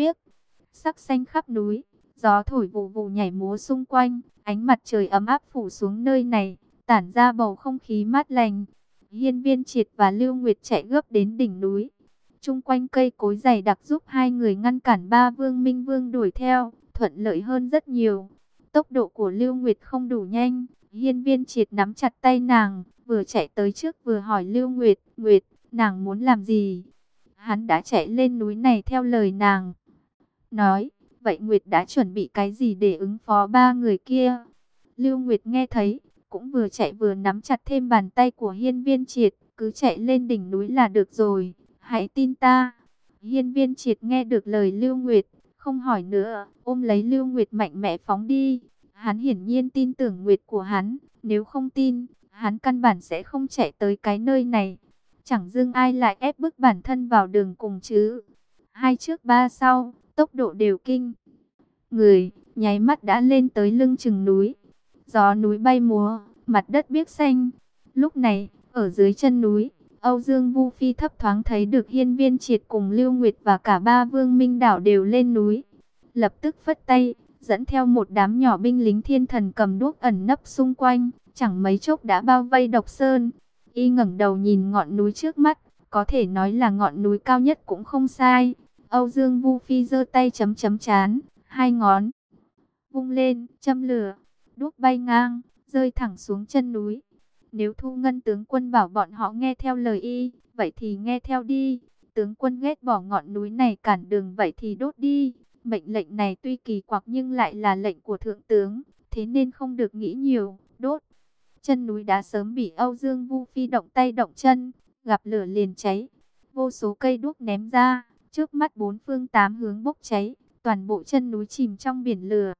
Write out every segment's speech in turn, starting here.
biếc, sắc xanh khắp núi, gió thổi vù vù nhảy múa xung quanh, ánh mặt trời ấm áp phủ xuống nơi này, tản ra bầu không khí mát lành. Hiên Viên Triệt và Lưu Nguyệt chạy gấp đến đỉnh núi. Chung quanh cây cối dày đặc giúp hai người ngăn cản ba Vương Minh Vương đuổi theo, thuận lợi hơn rất nhiều. Tốc độ của Lưu Nguyệt không đủ nhanh, Hiên Viên Triệt nắm chặt tay nàng, vừa chạy tới trước vừa hỏi Lưu Nguyệt, Nguyệt, nàng muốn làm gì? Hắn đã chạy lên núi này theo lời nàng nói, vậy Nguyệt đã chuẩn bị cái gì để ứng phó ba người kia? Lưu Nguyệt nghe thấy, cũng vừa chạy vừa nắm chặt thêm bàn tay của Hiên Viên Triệt, cứ chạy lên đỉnh núi là được rồi, hãy tin ta. Hiên Viên Triệt nghe được lời Lưu Nguyệt, không hỏi nữa, ôm lấy Lưu Nguyệt mạnh mẽ phóng đi. Hắn hiển nhiên tin tưởng Nguyệt của hắn, nếu không tin, hắn căn bản sẽ không chạy tới cái nơi này. Chẳng dưng ai lại ép bức bản thân vào đường cùng chứ. Hai trước ba sau, tốc độ đều kinh người, nháy mắt đã lên tới lưng chừng núi. Gió núi bay múa, mặt đất biếc xanh. Lúc này, ở dưới chân núi, Âu Dương Vu Phi thấp thoáng thấy được Hiên Viên Triệt cùng Lưu Nguyệt và cả ba Vương Minh Đảo đều lên núi. Lập tức phất tay, dẫn theo một đám nhỏ binh lính thiên thần cầm đuốc ẩn nấp xung quanh, chẳng mấy chốc đã bao vây Độc Sơn. Y ngẩng đầu nhìn ngọn núi trước mắt, có thể nói là ngọn núi cao nhất cũng không sai. Âu Dương Vu Phi giơ tay chấm chấm trán, hai ngón vung lên, châm lửa, đuốc bay ngang, rơi thẳng xuống chân núi. Nếu Thu Ngân tướng quân bảo bọn họ nghe theo lời y, vậy thì nghe theo đi. Tướng quân ghét bỏ ngọn núi này cản đường, vậy thì đốt đi. Mệnh lệnh này tuy kỳ quặc nhưng lại là lệnh của thượng tướng, thế nên không được nghĩ nhiều, đốt. Chân núi đã sớm bị Âu Dương Vu Phi động tay động chân, gặp lửa liền cháy. Vô số cây đuốc ném ra, trước mắt bốn phương tám hướng bốc cháy, toàn bộ chân núi chìm trong biển lửa.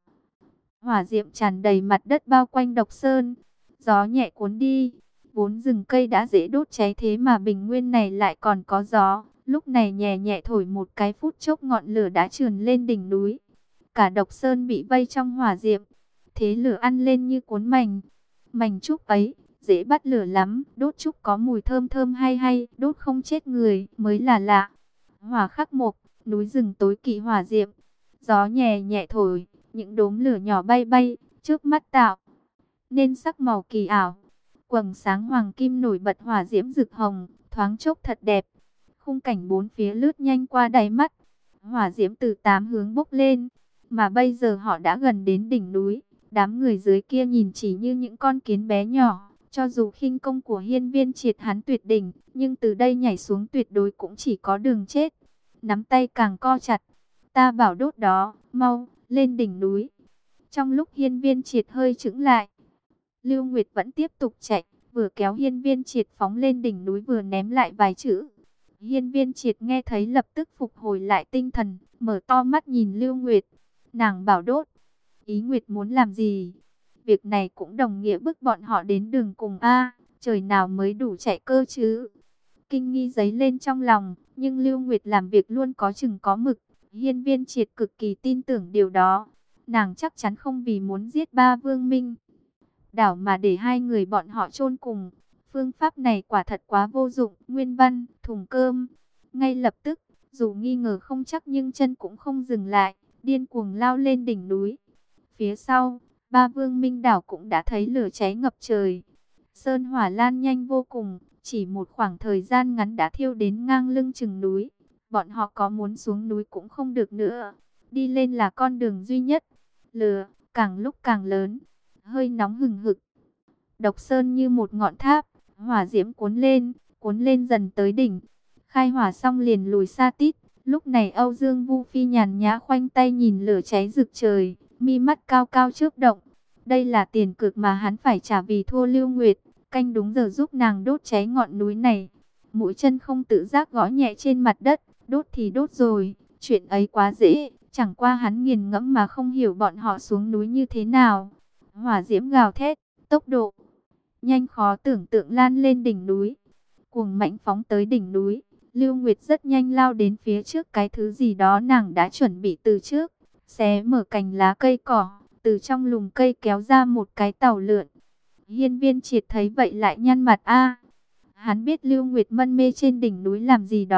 Hỏa diệm tràn đầy mặt đất bao quanh Độc Sơn, gió nhẹ cuốn đi. Vốn rừng cây đã dễ đốt cháy, thế mà bình nguyên này lại còn có gió. Lúc này nhẹ nhẹ thổi một cái, phút chốc ngọn lửa đã trườn lên đỉnh núi. Cả Độc Sơn bị vây trong hỏa diệm, thế lửa ăn lên như cuốn mành. Mành trúc ấy dễ bắt lửa lắm, đốt trúc có mùi thơm thơm hay hay, đốt không chết người mới là lạ. Hỏa khắc mộc, núi rừng tối kỵ hỏa diệm. Gió nhẹ nhẹ thổi, những đốm lửa nhỏ bay bay, trước mắt tạo nên sắc màu kỳ ảo. Quầng sáng hoàng kim nổi bật, hỏa diễm rực hồng, thoáng chốc thật đẹp. Khung cảnh bốn phía lướt nhanh qua đáy mắt. Hỏa diễm từ tám hướng bốc lên, mà bây giờ họ đã gần đến đỉnh núi. Đám người dưới kia nhìn chỉ như những con kiến bé nhỏ. Cho dù khinh công của Hiên Viên Triệt hắn tuyệt đỉnh, nhưng từ đây nhảy xuống tuyệt đối cũng chỉ có đường chết. Nắm tay càng co chặt. Ta bảo đốt đó, mau, lên đỉnh núi. Trong lúc Hiên Viên Triệt hơi chững lại, Lưu Nguyệt vẫn tiếp tục chạy, vừa kéo Hiên Viên Triệt phóng lên đỉnh núi vừa ném lại vài chữ. Hiên Viên Triệt nghe thấy lập tức phục hồi lại tinh thần, mở to mắt nhìn Lưu Nguyệt. Nàng bảo đốt, ý Nguyệt muốn làm gì? Việc này cũng đồng nghĩa bức bọn họ đến đường cùng a, trời nào mới đủ chạy cơ chứ? Kinh nghi dấy lên trong lòng, nhưng Lưu Nguyệt làm việc luôn có chừng có mực. Hiên Viên Triệt cực kỳ tin tưởng điều đó. Nàng chắc chắn không vì muốn giết ba Vương Minh Đảo mà để hai người bọn họ chôn cùng. Phương pháp này quả thật quá vô dụng. Nguyên văn, thùng cơm. Ngay lập tức, dù nghi ngờ không chắc nhưng chân cũng không dừng lại, điên cuồng lao lên đỉnh núi. Phía sau, ba Vương Minh Đảo cũng đã thấy lửa cháy ngập trời. Sơn hỏa lan nhanh vô cùng, chỉ một khoảng thời gian ngắn đã thiêu đến ngang lưng chừng núi. Bọn họ có muốn xuống núi cũng không được nữa. Đi lên là con đường duy nhất. Lửa càng lúc càng lớn, hơi nóng hừng hực. Độc Sơn như một ngọn tháp, hỏa diễm cuốn lên dần tới đỉnh. Khai hỏa xong liền lùi xa tít. Lúc này Âu Dương Vu Phi nhàn nhã khoanh tay nhìn lửa cháy rực trời, mi mắt cao cao chớp động. Đây là tiền cược mà hắn phải trả vì thua Lưu Nguyệt, canh đúng giờ giúp nàng đốt cháy ngọn núi này. Mũi chân không tự giác gõ nhẹ trên mặt đất, đốt thì đốt rồi, chuyện ấy quá dễ, chẳng qua hắn nghiền ngẫm mà không hiểu bọn họ xuống núi như thế nào. Hỏa diễm gào thét, tốc độ nhanh khó tưởng tượng lan lên đỉnh núi, cuồng mãnh phóng tới đỉnh núi. Lưu Nguyệt rất nhanh lao đến phía trước cái thứ gì đó nàng đã chuẩn bị từ trước, xé mở cành lá cây cỏ, từ trong lùm cây kéo ra một cái tàu lượn. Hiên Viên Triệt thấy vậy lại nhăn mặt a. Hắn biết Lưu Nguyệt mân mê trên đỉnh núi làm gì đó,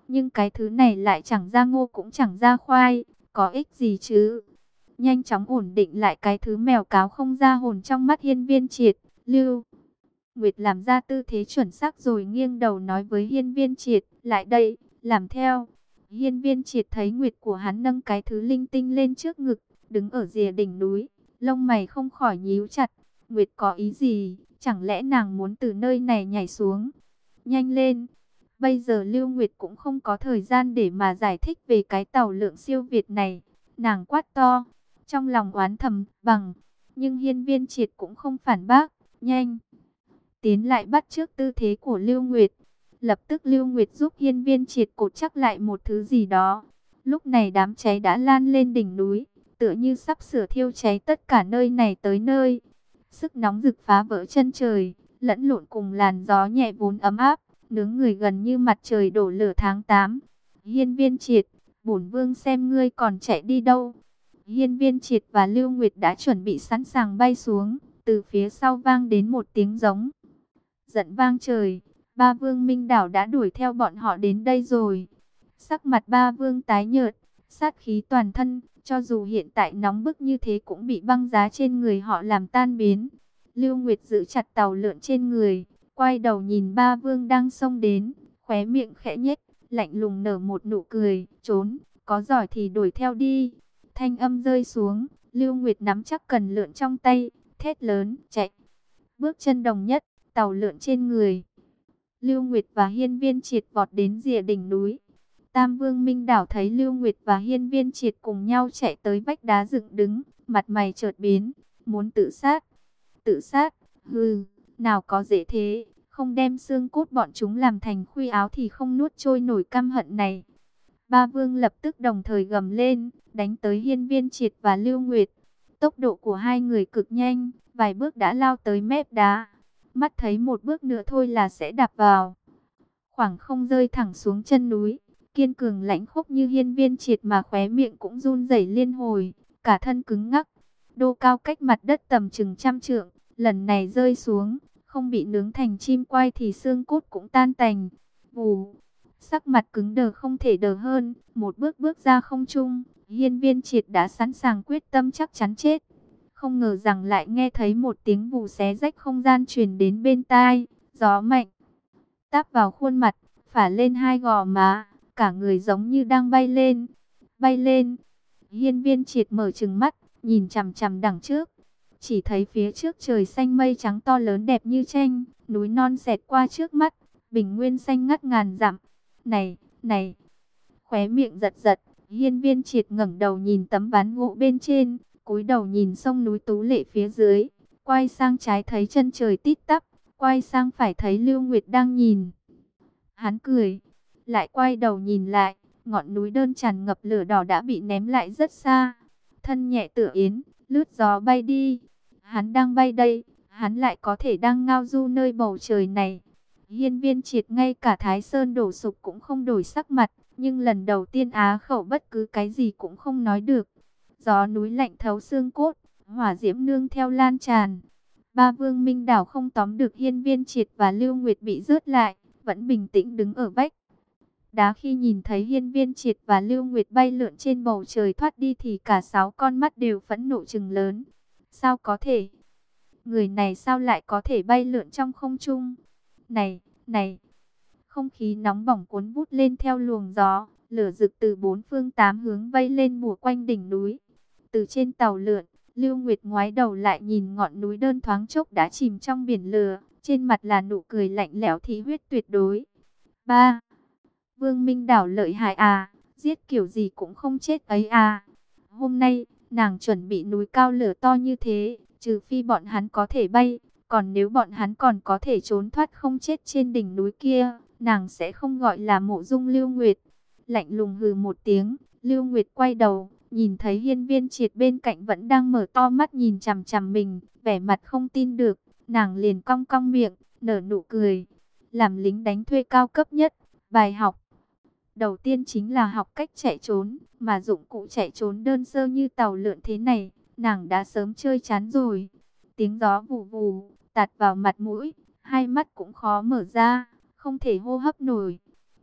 Nhưng cái thứ này lại chẳng ra ngô cũng chẳng ra khoai, có ích gì chứ? Nhanh chóng ổn định lại cái thứ mèo cáo không ra hồn trong mắt Hiên Viên Triệt, Lưu Nguyệt làm ra tư thế chuẩn xác rồi nghiêng đầu nói với Hiên Viên Triệt, lại đây, làm theo. Hiên Viên Triệt thấy Nguyệt của hắn nâng cái thứ linh tinh lên trước ngực, đứng ở rìa đỉnh núi, lông mày không khỏi nhíu chặt. Nguyệt có ý gì? Chẳng lẽ nàng muốn từ nơi này nhảy xuống? Nhanh lên! Bây giờ Lưu Nguyệt cũng không có thời gian để mà giải thích về cái tàu lượng siêu việt này. Nàng quát to, trong lòng oán thầm, bằng. Nhưng Hiên Viên Triệt cũng không phản bác, nhanh tiến lại bắt chước tư thế của Lưu Nguyệt. Lập tức Lưu Nguyệt giúp Hiên Viên Triệt cột chắc lại một thứ gì đó. Lúc này đám cháy đã lan lên đỉnh núi, tựa như sắp sửa thiêu cháy tất cả nơi này tới nơi. Sức nóng rực phá vỡ chân trời, lẫn lộn cùng làn gió nhẹ vốn ấm áp, nướng người gần như mặt trời đổ lửa tháng 8. Hiên Viên Triệt, bổn vương xem ngươi còn chạy đi đâu. Hiên Viên Triệt và Lưu Nguyệt đã chuẩn bị sẵn sàng bay xuống, từ phía sau vang đến một tiếng giống giận vang trời. Ba vương Minh Đảo đã đuổi theo bọn họ đến đây rồi. Sắc mặt ba vương tái nhợt, sát khí toàn thân, cho dù hiện tại nóng bức như thế cũng bị băng giá trên người họ làm tan biến. Lưu Nguyệt giữ chặt tàu lượn trên người, quay đầu nhìn ba vương đang xông đến, khóe miệng khẽ nhếch, lạnh lùng nở một nụ cười, trốn, có giỏi thì đuổi theo đi. Thanh âm rơi xuống, Lưu Nguyệt nắm chắc cần lượn trong tay, thét lớn, chạy. Bước chân đồng nhất, tàu lượn trên người. Lưu Nguyệt và Hiên Viên Triệt vọt đến rìa đỉnh núi. Tam Vương Minh Đảo thấy Lưu Nguyệt và Hiên Viên Triệt cùng nhau chạy tới vách đá dựng đứng, mặt mày chợt biến, muốn tự sát. Tự sát? Hừ, nào có dễ thế, không đem xương cốt bọn chúng làm thành khuy áo thì không nuốt trôi nổi căm hận này. Ba vương lập tức đồng thời gầm lên, đánh tới Hiên Viên Triệt và Lưu Nguyệt. Tốc độ của hai người cực nhanh, vài bước đã lao tới mép đá. Mắt thấy một bước nữa thôi là sẽ đạp vào. Khoảng không rơi thẳng xuống chân núi. Kiên cường lãnh khốc như Hiên Viên Triệt mà khóe miệng cũng run rẩy liên hồi, cả thân cứng ngắc. Đô cao cách mặt đất tầm chừng 100 trượng, lần này rơi xuống, không bị nướng thành chim quai thì xương cốt cũng tan tành. Vù, sắc mặt cứng đờ không thể đờ hơn, một bước bước ra không trung, Hiên Viên Triệt đã sẵn sàng quyết tâm chắc chắn chết. Không ngờ rằng lại nghe thấy một tiếng vù xé rách không gian truyền đến bên tai, gió mạnh táp vào khuôn mặt, phả lên hai gò má, cả người giống như đang bay lên. Bay lên. Hiên Viên Triệt mở trừng mắt, nhìn chằm chằm đằng trước. Chỉ thấy phía trước trời xanh mây trắng to lớn đẹp như tranh, núi non xẹt qua trước mắt, bình nguyên xanh ngắt ngàn dặm. Này, này. Khóe miệng giật giật, Hiên Viên Triệt ngẩng đầu nhìn tấm ván gỗ bên trên, cúi đầu nhìn sông núi tú lệ phía dưới, quay sang trái thấy chân trời tít tắp, quay sang phải thấy Lưu Nguyệt đang nhìn. Hắn cười, lại quay đầu nhìn lại, ngọn núi đơn tràn ngập lửa đỏ đã bị ném lại rất xa. Thân nhẹ tựa yến, lướt gió bay đi. Hắn đang bay đây, hắn lại có thể đang ngao du nơi bầu trời này. Hiên Viên Triệt ngay cả Thái Sơn đổ sụp cũng không đổi sắc mặt, nhưng lần đầu tiên á khẩu bất cứ cái gì cũng không nói được. Gió núi lạnh thấu xương cốt, hỏa diễm nương theo lan tràn. Ba vương Minh Đảo không tóm được Hiên Viên Triệt và Lưu Nguyệt bị rớt lại, vẫn bình tĩnh đứng ở vách đá. Khi nhìn thấy Hiên Viên Triệt và Lưu Nguyệt bay lượn trên bầu trời thoát đi thì cả 6 con mắt đều phẫn nộ trừng lớn. Sao có thể? Người này sao lại có thể bay lượn trong không trung? Này, này! Không khí nóng bỏng cuốn vút lên theo luồng gió, lửa rực từ 4 phương 8 hướng vây lên bủa quanh đỉnh núi. Từ trên tàu lượn, Lưu Nguyệt ngoái đầu lại nhìn ngọn núi đơn thoáng chốc đã chìm trong biển lửa, trên mặt là nụ cười lạnh lẽo thị huyết tuyệt đối. Ba, Vương Minh Đảo lợi hại à, giết kiểu gì cũng không chết ấy à. Hôm nay, nàng chuẩn bị núi cao lửa to như thế, trừ phi bọn hắn có thể bay, còn nếu bọn hắn còn có thể trốn thoát không chết trên đỉnh núi kia, nàng sẽ không gọi là mộ dung Lưu Nguyệt. Lạnh lùng hừ một tiếng, Lưu Nguyệt quay đầu, nhìn thấy Hiên Viên Triệt bên cạnh vẫn đang mở to mắt nhìn chằm chằm mình, vẻ mặt không tin được, nàng liền cong cong miệng, nở nụ cười. Làm lính đánh thuê cao cấp nhất, bài học đầu tiên chính là học cách chạy trốn, mà dụng cụ chạy trốn đơn sơ như tàu lượn thế này, nàng đã sớm chơi chán rồi. Tiếng gió vù vù, tạt vào mặt mũi, hai mắt cũng khó mở ra, không thể hô hấp nổi.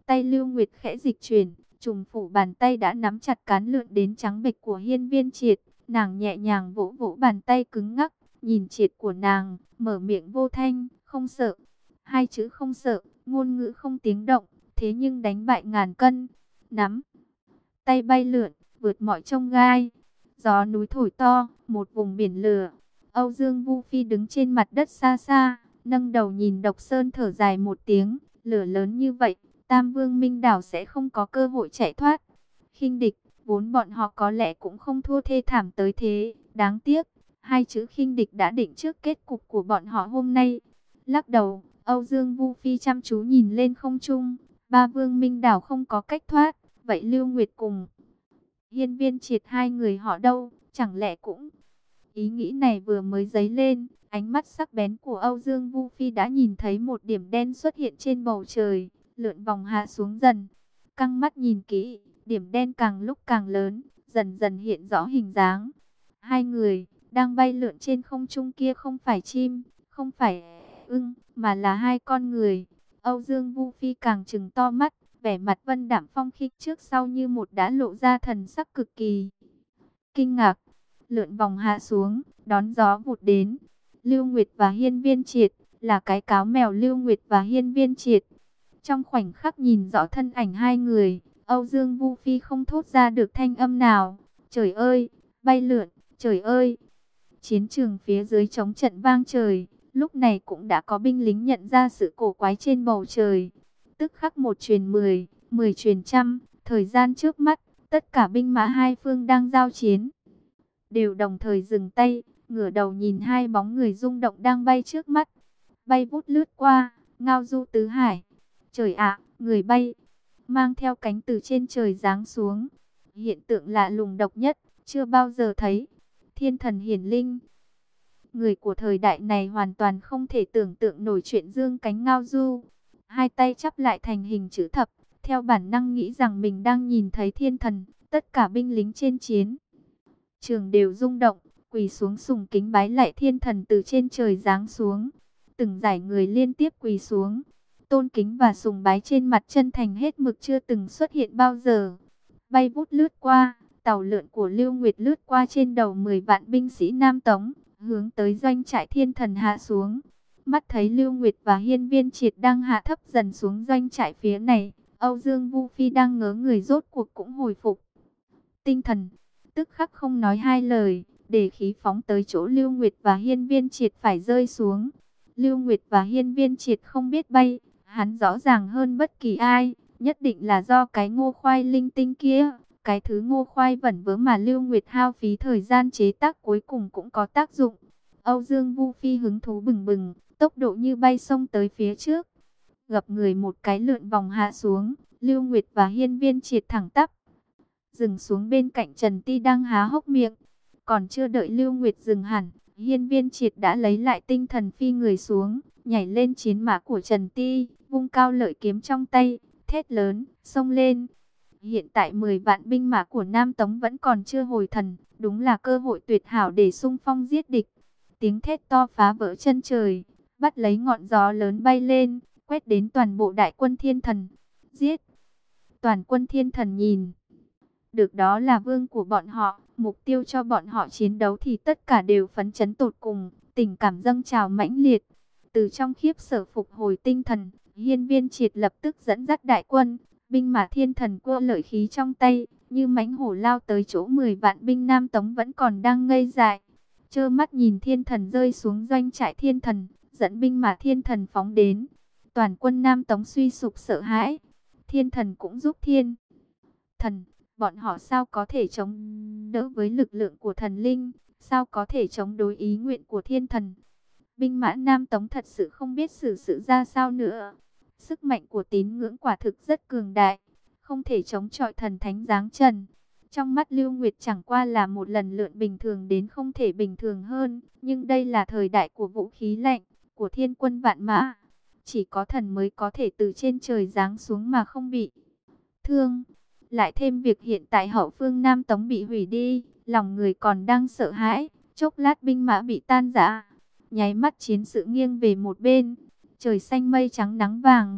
Tay Lưu Nguyệt khẽ dịch chuyển, trùm phủ bàn tay đã nắm chặt cán lượn đến trắng bệch của Hiên Viên Triệt. Nàng nhẹ nhàng vỗ vỗ bàn tay cứng ngắc, nhìn Triệt của nàng, mở miệng vô thanh, không sợ. Hai chữ không sợ, ngôn ngữ không tiếng động, thế nhưng đánh bại ngàn cân. Nắm tay bay lượn, vượt mọi chông gai. Gió núi thổi to, một vùng biển lửa. Âu Dương Vu Phi đứng trên mặt đất xa xa, nâng đầu nhìn Độc Sơn thở dài một tiếng. Lửa lớn như vậy, Tam Vương Minh Đảo sẽ không có cơ hội chạy thoát. Khinh địch, vốn bọn họ có lẽ cũng không thua thê thảm tới thế. Đáng tiếc, hai chữ khinh địch đã định trước kết cục của bọn họ hôm nay. Lắc đầu, Âu Dương Vu Phi chăm chú nhìn lên không trung. Ba Vương Minh Đảo không có cách thoát. Vậy Lưu Nguyệt cùng Hiên Viên Triệt hai người họ đâu? Chẳng lẽ cũng... Ý nghĩ này vừa mới dấy lên, ánh mắt sắc bén của Âu Dương Vu Phi đã nhìn thấy một điểm đen xuất hiện trên bầu trời, lượn vòng hạ xuống dần. Căng mắt nhìn kỹ, điểm đen càng lúc càng lớn, dần dần hiện rõ hình dáng. Hai người đang bay lượn trên không trung kia không phải chim, không phải ưng, mà là hai con người. Âu Dương Vu Phi càng trừng to mắt, vẻ mặt vân đạm phong khinh trước sau như một đã lộ ra thần sắc cực kỳ kinh ngạc. Lượn vòng hạ xuống, đón gió vụt đến. Lưu Nguyệt và Hiên Viên Triệt, là cái cáo mèo Lưu Nguyệt và Hiên Viên Triệt. Trong khoảnh khắc nhìn rõ thân ảnh hai người, Âu Dương Vu Phi không thốt ra được thanh âm nào. Trời ơi, bay lượn, trời ơi. Chiến trường phía dưới trống trận vang trời, lúc này cũng đã có binh lính nhận ra sự cổ quái trên bầu trời. Tức khắc một truyền 10, 10 truyền trăm, thời gian trước mắt, tất cả binh mã hai phương đang giao chiến đều đồng thời dừng tay, ngửa đầu nhìn hai bóng người rung động đang bay trước mắt. Bay vút lướt qua, ngao du tứ hải. Trời ạ, người bay, mang theo cánh từ trên trời giáng xuống. Hiện tượng lạ lùng độc nhất, chưa bao giờ thấy. Thiên thần hiển linh. Người của thời đại này hoàn toàn không thể tưởng tượng nổi chuyện dương cánh ngao du. Hai tay chắp lại thành hình chữ thập, theo bản năng nghĩ rằng mình đang nhìn thấy thiên thần. Tất cả binh lính trên chiến trường đều rung động, quỳ xuống sùng kính bái lạy thiên thần từ trên trời giáng xuống. Từng dải người liên tiếp quỳ xuống, tôn kính và sùng bái trên mặt chân thành hết mực chưa từng xuất hiện bao giờ. Bay vút lướt qua, tàu lượn của Lưu Nguyệt lướt qua trên đầu 10 vạn binh sĩ Nam Tống, hướng tới doanh trại thiên thần hạ xuống. Mắt thấy Lưu Nguyệt và Hiên Viên Triệt đang hạ thấp dần xuống doanh trại phía này, Âu Dương Vu Phi đang ngớ người rốt cuộc cũng hồi phục tinh thần, tức khắc không nói hai lời, để khí phóng tới chỗ Lưu Nguyệt và Hiên Viên Triệt phải rơi xuống. Lưu Nguyệt và Hiên Viên Triệt không biết bay, hắn rõ ràng hơn bất kỳ ai, nhất định là do cái ngô khoai linh tinh kia, cái thứ ngô khoai vẩn vớ mà Lưu Nguyệt hao phí thời gian chế tác cuối cùng cũng có tác dụng. Âu Dương Vu Phi hứng thú bừng bừng, tốc độ như bay xông tới phía trước, gập người một cái lượn vòng hạ xuống. Lưu Nguyệt và Hiên Viên Triệt thẳng tắp dừng xuống bên cạnh Trần Ti đang há hốc miệng. Còn chưa đợi Lưu Nguyệt dừng hẳn, Hiên Viên Triệt đã lấy lại tinh thần phi người xuống, nhảy lên chiến mã của Trần Ti, vung cao lợi kiếm trong tay, thét lớn, xông lên. Hiện tại 10 vạn binh mã của Nam Tống vẫn còn chưa hồi thần, đúng là cơ hội tuyệt hảo để xung phong giết địch. Tiếng thét to phá vỡ chân trời, bắt lấy ngọn gió lớn bay lên, quét đến toàn bộ đại quân thiên thần. Giết! Toàn quân thiên thần nhìn được đó là vương của bọn họ, mục tiêu cho bọn họ chiến đấu thì tất cả đều phấn chấn tột cùng, tình cảm dâng trào mãnh liệt. Từ trong khiếp sợ phục hồi tinh thần, Hiên Viên Triệt lập tức dẫn dắt đại quân, binh mã thiên thần quơ lợi khí trong tay, như mãnh hổ lao tới chỗ 10 vạn binh Nam Tống vẫn còn đang ngây dại. Trơ mắt nhìn thiên thần rơi xuống doanh trại thiên thần, dẫn binh mã thiên thần phóng đến. Toàn quân Nam Tống suy sụp sợ hãi, thiên thần cũng giúp thiên thần. Bọn họ sao có thể chống đỡ với lực lượng của thần linh, sao có thể chống đối ý nguyện của thiên thần. Binh mã Nam Tống thật sự không biết xử sự ra sao nữa. Sức mạnh của tín ngưỡng quả thực rất cường đại, không thể chống chọi thần thánh giáng trần. Trong mắt Lưu Nguyệt chẳng qua là một lần lượn bình thường đến không thể bình thường hơn, nhưng đây là thời đại của vũ khí lạnh, của thiên quân vạn mã. Chỉ có thần mới có thể từ trên trời giáng xuống mà không bị thương. Lại thêm việc hiện tại hậu phương Nam Tống bị hủy đi, lòng người còn đang sợ hãi, chốc lát binh mã bị tan rã, nháy mắt chiến sự nghiêng về một bên, trời xanh mây trắng nắng vàng,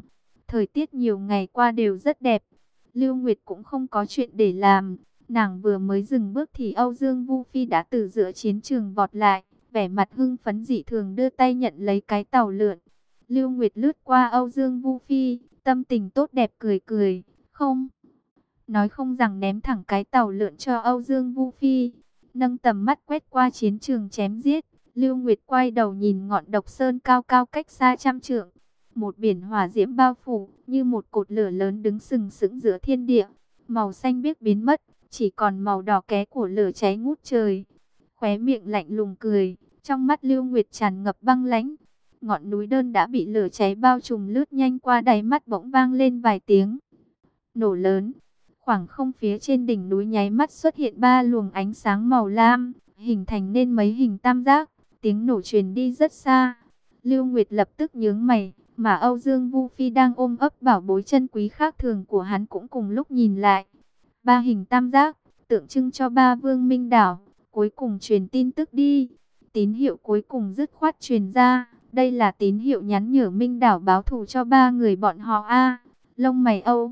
Thời tiết nhiều ngày qua đều rất đẹp. Lưu Nguyệt cũng không có chuyện để làm. Nàng vừa mới dừng bước thì Âu Dương Vu Phi đã từ giữa chiến trường vọt lại, vẻ mặt hưng phấn dị thường đưa tay nhận lấy cái tàu lượn. Lưu Nguyệt lướt qua Âu Dương Vu Phi, tâm tình tốt đẹp cười cười, không nói không rằng ném thẳng cái tàu lượn cho Âu Dương Vu Phi. Nâng tầm mắt quét qua chiến trường chém giết, Lưu Nguyệt quay đầu nhìn ngọn độc sơn cao cao cách xa trăm trượng. Một biển hỏa diễm bao phủ, như một cột lửa lớn đứng sừng sững giữa thiên địa. Màu xanh biếc biến mất, chỉ còn màu đỏ ké của lửa cháy ngút trời. Khóe miệng lạnh lùng cười, trong mắt Lưu Nguyệt tràn ngập băng lãnh. Ngọn núi đơn đã bị lửa cháy bao trùm lướt nhanh qua đáy mắt bỗng vang lên vài tiếng nổ lớn. Khoảng không phía trên đỉnh núi nháy mắt xuất hiện ba luồng ánh sáng màu lam, hình thành nên mấy hình tam giác. Tiếng nổ truyền đi rất xa. Lưu Nguyệt lập tức nhướng mày, mà Âu Dương Vu Phi đang ôm ấp bảo bối chân quý khác thường của hắn cũng cùng lúc nhìn lại. Ba hình tam giác, tượng trưng cho ba vương minh đảo, cuối cùng truyền tin tức đi. Tín hiệu cuối cùng dứt khoát truyền ra, đây là tín hiệu nhắn nhở minh đảo báo thù cho ba người bọn họ a. Lông mày Âu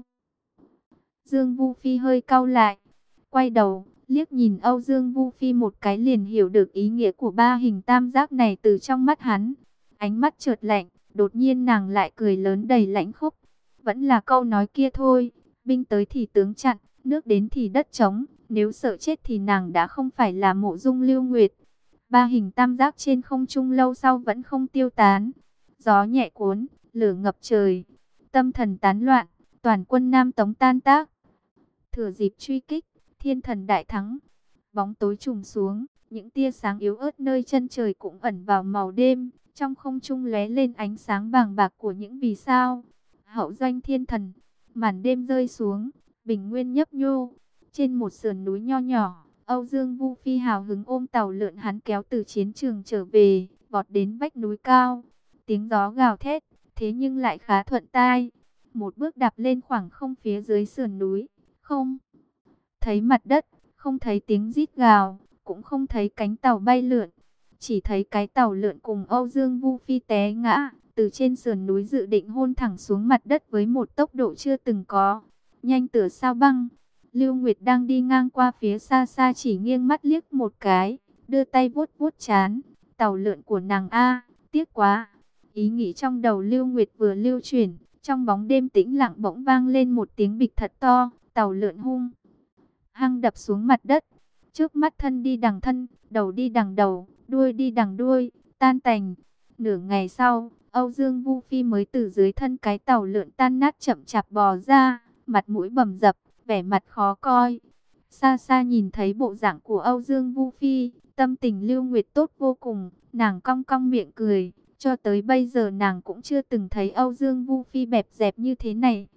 Dương Vu Phi hơi cau lại, quay đầu, liếc nhìn Âu Dương Vu Phi một cái liền hiểu được ý nghĩa của ba hình tam giác này từ trong mắt hắn. Ánh mắt chợt lạnh, đột nhiên nàng lại cười lớn đầy lãnh khốc. Vẫn là câu nói kia thôi, binh tới thì tướng chặn, nước đến thì đất trống, nếu sợ chết thì nàng đã không phải là Mộ Dung Lưu Nguyệt. Ba hình tam giác trên không trung lâu sau vẫn không tiêu tán. Gió nhẹ cuốn, lửa ngập trời, tâm thần tán loạn, toàn quân Nam Tống tan tác. Thừa dịp truy kích, thiên thần đại thắng. Bóng tối trùm xuống, những tia sáng yếu ớt nơi chân trời cũng ẩn vào màu đêm. Trong không trung lóe lên ánh sáng vàng bạc của những vì sao. Hậu doanh thiên thần, màn đêm rơi xuống, bình nguyên nhấp nhô. Trên một sườn núi nho nhỏ, Âu Dương Vu Phi hào hứng ôm tàu lượn hắn kéo từ chiến trường trở về, vọt đến vách núi cao. Tiếng gió gào thét, thế nhưng lại khá thuận tai. Một bước đạp lên khoảng không phía dưới sườn núi, không thấy mặt đất, không thấy tiếng rít gào, cũng không thấy cánh tàu bay lượn. Chỉ thấy cái tàu lượn cùng Âu Dương Vu Phi té ngã, từ trên sườn núi dự định hôn thẳng xuống mặt đất với một tốc độ chưa từng có. Nhanh tựa sao băng. Lưu Nguyệt đang đi ngang qua phía xa xa chỉ nghiêng mắt liếc một cái, đưa tay vuốt vuốt trán. Tàu lượn của nàng a, tiếc quá. Ý nghĩ trong đầu Lưu Nguyệt vừa lưu chuyển, trong bóng đêm tĩnh lặng bỗng vang lên một tiếng bịch thật to, tàu lượn hung hăng đập xuống mặt đất. Trước mắt thân đi đằng thân, đầu đi đằng đầu, đuôi đi đằng đuôi, tan tành. Nửa ngày sau, Âu Dương Vu Phi mới từ dưới thân cái tàu lượn tan nát chậm chạp bò ra, mặt mũi bầm dập, vẻ mặt khó coi. Xa xa nhìn thấy bộ dạng của Âu Dương Vu Phi, tâm tình Lưu Nguyệt tốt vô cùng, nàng cong cong miệng cười. Cho tới bây giờ nàng cũng chưa từng thấy Âu Dương Vu Phi bẹp dẹp như thế này.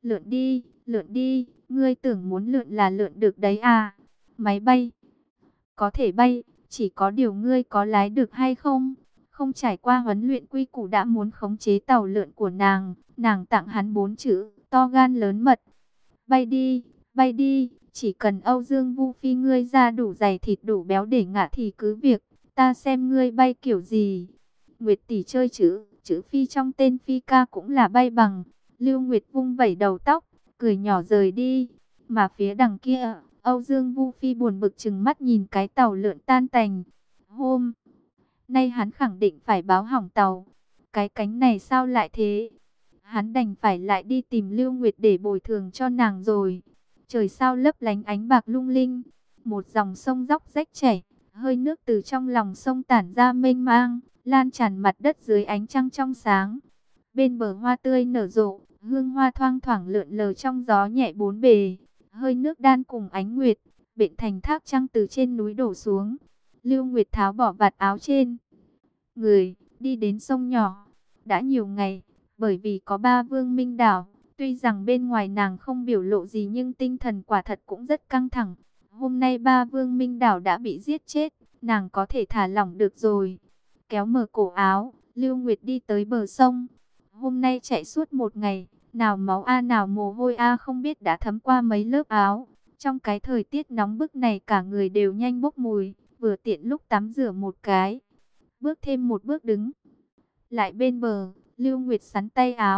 Lượn đi, ngươi tưởng muốn lượn là lượn được đấy à? Máy bay có thể bay, chỉ có điều ngươi có lái được hay không? Không trải qua huấn luyện quy củ đã muốn khống chế tàu lượn của nàng tặng hắn 4 chữ, to gan lớn mật. Bay đi, chỉ cần Âu Dương Vu Phi ngươi ra đủ dày thịt đủ béo để ngã thì cứ việc, ta xem ngươi bay kiểu gì. Nguyệt tỷ chơi chữ phi trong tên phi ca cũng là bay bằng. Lưu Nguyệt vung vẩy đầu tóc, cười nhỏ rời đi. Mà phía đằng kia, Âu Dương Vu Phi buồn bực chừng mắt nhìn cái tàu lượn tan tành. Hôm nay hắn khẳng định phải báo hỏng tàu. Cái cánh này sao lại thế? Hắn đành phải lại đi tìm Lưu Nguyệt để bồi thường cho nàng rồi. Trời sao lấp lánh ánh bạc lung linh. Một dòng sông róc rách chảy, hơi nước từ trong lòng sông tản ra mênh mang, lan tràn mặt đất dưới ánh trăng trong sáng. Bên bờ hoa tươi nở rộ, hương hoa thoang thoảng lượn lờ trong gió nhẹ bốn bề. Hơi nước đan cùng ánh nguyệt, bện thành thác trăng từ trên núi đổ xuống. Lưu Nguyệt tháo bỏ vạt áo trên người, đi đến sông nhỏ. Đã nhiều ngày, bởi vì có ba vương minh đảo, tuy rằng bên ngoài nàng không biểu lộ gì nhưng tinh thần quả thật cũng rất căng thẳng. Hôm nay ba vương minh đảo đã bị giết chết, nàng có thể thả lỏng được rồi. Kéo mở cổ áo, Lưu Nguyệt đi tới bờ sông. Hôm nay chạy suốt một ngày, nào máu a nào mồ hôi a không biết đã thấm qua mấy lớp áo. Trong cái thời tiết nóng bức này cả người đều nhanh bốc mùi, vừa tiện lúc tắm rửa một cái. Bước thêm một bước đứng lại bên bờ, Lưu Nguyệt sắn tay áo,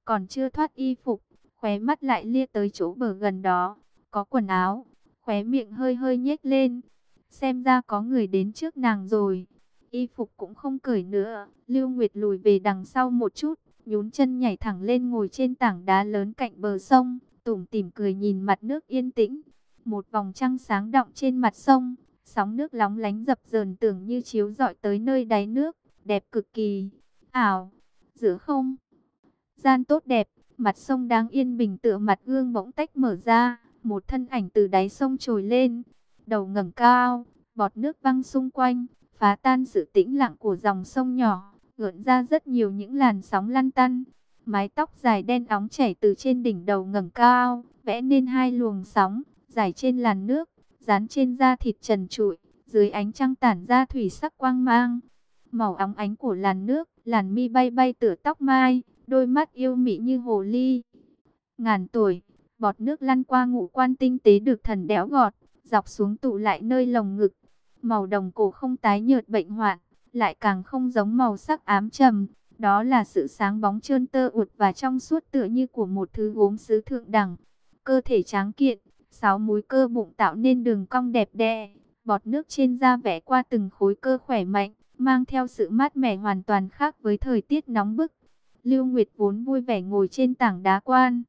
còn chưa thoát y phục, khóe mắt lại lia tới chỗ bờ gần đó, có quần áo, khóe miệng hơi hơi nhếch lên. Xem ra có người đến trước nàng rồi. Y phục cũng không cởi nữa, Lưu Nguyệt lùi về đằng sau một chút, nhún chân nhảy thẳng lên ngồi trên tảng đá lớn cạnh bờ sông, tủm tỉm cười nhìn mặt nước yên tĩnh. Một vòng trăng sáng đọng trên mặt sông, sóng nước lóng lánh dập dờn tưởng như chiếu rọi tới nơi đáy nước, đẹp cực kỳ. Ảo, giữa không gian tốt đẹp, mặt sông đáng yên bình tựa mặt gương bỗng tách mở ra, một thân ảnh từ đáy sông trồi lên, đầu ngẩng cao, bọt nước văng xung quanh, phá tan sự tĩnh lặng của dòng sông nhỏ, gợn ra rất nhiều những làn sóng lăn tăn. Mái tóc dài đen óng chảy từ trên đỉnh đầu ngẩng cao, vẽ nên hai luồng sóng, dài trên làn nước, dán trên da thịt trần trụi, dưới ánh trăng tản ra thủy sắc quang mang. Màu óng ánh của làn nước, làn mi bay bay tựa tóc mai, đôi mắt yêu mị như hồ ly. Ngàn tuổi, bọt nước lăn qua ngũ quan tinh tế được thần đẽo gọt, dọc xuống tụ lại nơi lồng ngực. Màu đồng cổ không tái nhợt bệnh hoạn, lại càng không giống màu sắc ám trầm. Đó là sự sáng bóng trơn tơ uột và trong suốt tựa như của một thứ gốm sứ thượng đẳng. Cơ thể tráng kiện, 6 múi cơ bụng tạo nên đường cong đẹp đẽ. Bọt nước trên da vẽ qua từng khối cơ khỏe mạnh, mang theo sự mát mẻ hoàn toàn khác với thời tiết nóng bức. Lưu Nguyệt vốn vui vẻ ngồi trên tảng đá quan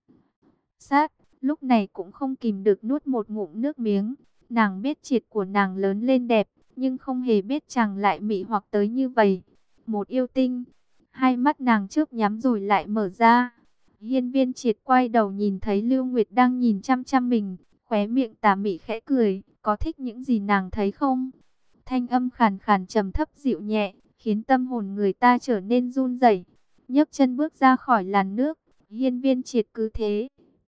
sát, lúc này cũng không kìm được nuốt một ngụm nước miếng. Nàng biết Triệt của nàng lớn lên đẹp, nhưng không hề biết chàng lại mị hoặc tới như vậy. Một yêu tinh. Hai mắt nàng chớp nhắm rồi lại mở ra. Hiên Viên Triệt quay đầu nhìn thấy Lưu Nguyệt đang nhìn chăm chăm mình, khóe miệng tà mị khẽ cười, có thích những gì nàng thấy không? Thanh âm khàn khàn trầm thấp dịu nhẹ, khiến tâm hồn người ta trở nên run rẩy. Nhấc chân bước ra khỏi làn nước, Hiên Viên Triệt cứ thế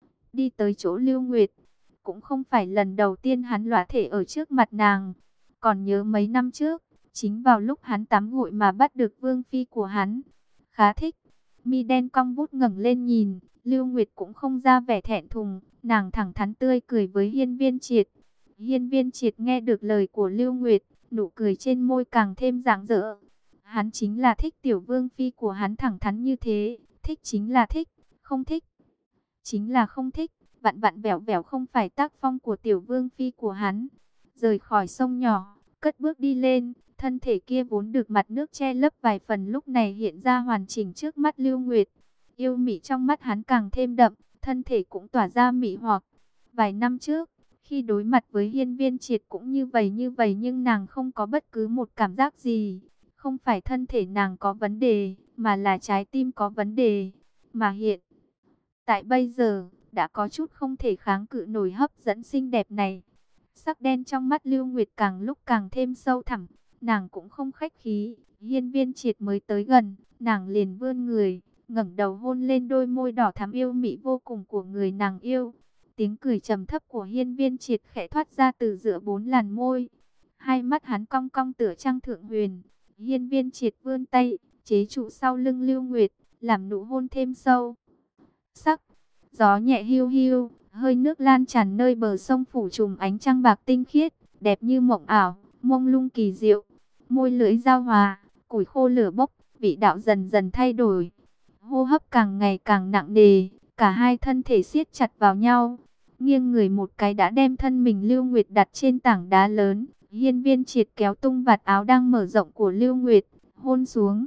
đi tới chỗ Lưu Nguyệt. Cũng không phải lần đầu tiên hắn lõa thể ở trước mặt nàng. Còn nhớ mấy năm trước, chính vào lúc hắn tắm gội mà bắt được vương phi của hắn. Khá thích. Mi đen cong vút ngẩng lên nhìn, Lưu Nguyệt cũng không ra vẻ thẹn thùng, nàng thẳng thắn tươi cười với Hiên Viên Triệt. Hiên Viên Triệt nghe được lời của Lưu Nguyệt, nụ cười trên môi càng thêm rạng rỡ. Hắn chính là thích tiểu vương phi của hắn thẳng thắn như thế, thích chính là thích, không thích chính là không thích. Vặn vặn vẹo vẹo không phải tác phong của tiểu vương phi của hắn. Rời khỏi sông nhỏ, cất bước đi lên, thân thể kia vốn được mặt nước che lấp vài phần lúc này hiện ra hoàn chỉnh trước mắt Lưu Nguyệt. Yêu mị trong mắt hắn càng thêm đậm, thân thể cũng tỏa ra mị hoặc. Vài năm trước, khi đối mặt với Hiên Viên Triệt cũng như vậy nhưng nàng không có bất cứ một cảm giác gì. Không phải thân thể nàng có vấn đề, mà là trái tim có vấn đề. Mà hiện tại bây giờ, đã có chút không thể kháng cự nổi hấp dẫn xinh đẹp này. Sắc đen trong mắt Lưu Nguyệt càng lúc càng thêm sâu thẳm, nàng cũng không khách khí. Hiên Viên Triệt mới tới gần, nàng liền vươn người, ngẩng đầu hôn lên đôi môi đỏ thắm yêu mị vô cùng của người nàng yêu. Tiếng cười trầm thấp của Hiên Viên Triệt khẽ thoát ra từ giữa bốn làn môi. Hai mắt hắn cong cong tựa trăng thượng huyền. Hiên Viên Triệt vươn tay, chế trụ sau lưng Lưu Nguyệt, làm nụ hôn thêm sâu sắc. Gió nhẹ hiu hiu, hơi nước lan tràn nơi bờ sông phủ trùm ánh trăng bạc tinh khiết, đẹp như mộng ảo, mông lung kỳ diệu. Môi lưỡi giao hòa, củi khô lửa bốc, vị đạo dần dần thay đổi. Hô hấp càng ngày càng nặng nề, cả hai thân thể siết chặt vào nhau. Nghiêng người một cái đã đem thân mình Lưu Nguyệt đặt trên tảng đá lớn. Hiên Viên Triệt kéo tung vạt áo đang mở rộng của Lưu Nguyệt, hôn xuống.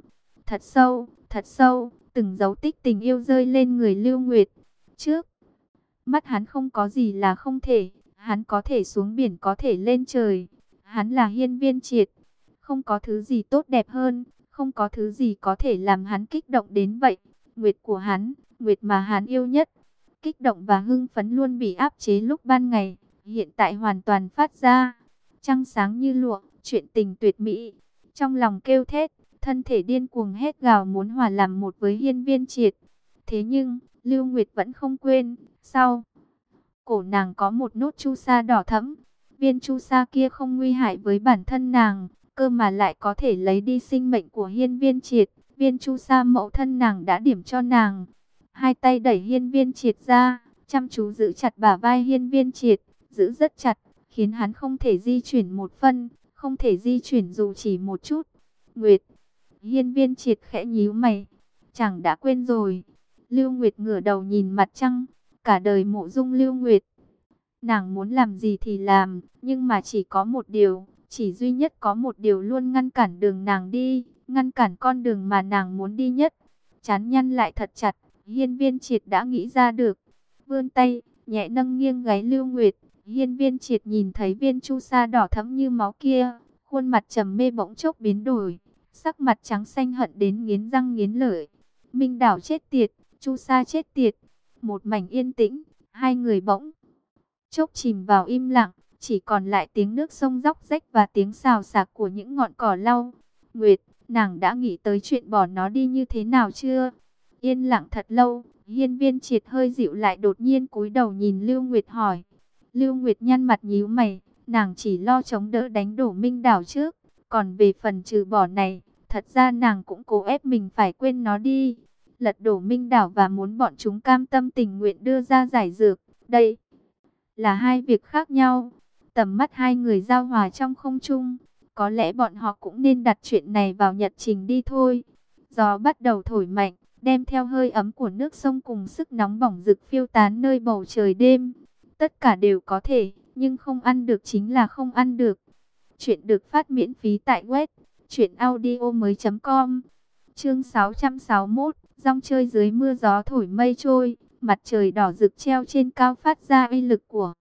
Thật sâu, từng dấu tích tình yêu rơi lên người Lưu Nguyệt. Trước mắt hắn không có gì là không thể, hắn có thể xuống biển, có thể lên trời. Hắn là Hiên Viên Triệt, không có thứ gì tốt đẹp hơn, không có thứ gì có thể làm hắn kích động đến vậy. Nguyệt của hắn, Nguyệt mà hắn yêu nhất. Kích động và hưng phấn luôn bị áp chế lúc ban ngày, hiện tại hoàn toàn phát ra. Trăng sáng như lụa, chuyện tình tuyệt mỹ. Trong lòng kêu thét, thân thể điên cuồng hét gào muốn hòa làm một với Hiên Viên Triệt. Thế nhưng, Lưu Nguyệt vẫn không quên, sau cổ nàng có một nốt chu sa đỏ thẫm. Viên chu sa kia không nguy hại với bản thân nàng, cơ mà lại có thể lấy đi sinh mệnh của Hiên Viên Triệt. Viên chu sa mẫu thân nàng đã điểm cho nàng. Hai tay đẩy Hiên Viên Triệt ra, chăm chú giữ chặt bả vai Hiên Viên Triệt, giữ rất chặt, khiến hắn không thể di chuyển một phân, không thể di chuyển dù chỉ một chút. Nguyệt, Hiên Viên Triệt khẽ nhíu mày, chẳng đã quên rồi. Lưu Nguyệt ngửa đầu nhìn mặt trăng, cả đời mộ dung Lưu Nguyệt. Nàng muốn làm gì thì làm, nhưng mà chỉ có một điều, chỉ duy nhất có một điều luôn ngăn cản đường nàng đi, ngăn cản con đường mà nàng muốn đi nhất. Chán nhăn lại thật chặt, Hiên Viên Triệt đã nghĩ ra được. Vươn tay, nhẹ nâng nghiêng gáy Lưu Nguyệt. Hiên Viên Triệt nhìn thấy viên chu sa đỏ thẫm như máu kia, khuôn mặt trầm mê bỗng chốc biến đổi, sắc mặt trắng xanh hận đến nghiến răng nghiến lợi. Minh Đảo chết tiệt, chu sa chết tiệt. Một mảnh yên tĩnh, hai người bỗng chốc chìm vào im lặng, chỉ còn lại tiếng nước sông róc rách và tiếng xào xạc của những ngọn cỏ lau. Nguyệt, nàng đã nghĩ tới chuyện bỏ nó đi như thế nào chưa? Yên lặng thật lâu, Hiên Viên Triệt hơi dịu lại, đột nhiên cúi đầu nhìn Lưu Nguyệt hỏi. Lưu Nguyệt nhăn mặt nhíu mày, nàng chỉ lo chống đỡ đánh đổ Minh Đảo trước, còn về phần trừ bỏ này, thật ra nàng cũng cố ép mình phải quên nó đi. Lật đổ Minh Đảo và muốn bọn chúng cam tâm tình nguyện đưa ra giải dược, đây là hai việc khác nhau. Tầm mắt hai người giao hòa trong không trung, có lẽ bọn họ cũng nên đặt chuyện này vào nhật trình đi thôi. Gió bắt đầu thổi mạnh, đem theo hơi ấm của nước sông cùng sức nóng bỏng rực phiêu tán nơi bầu trời đêm. Tất cả đều có thể, nhưng không ăn được chính là không ăn được. Chuyện được phát miễn phí tại web truyệnaudiomoi.com. Chương 661, rong chơi dưới mưa gió thổi mây trôi, mặt trời đỏ rực treo trên cao phát ra uy lực của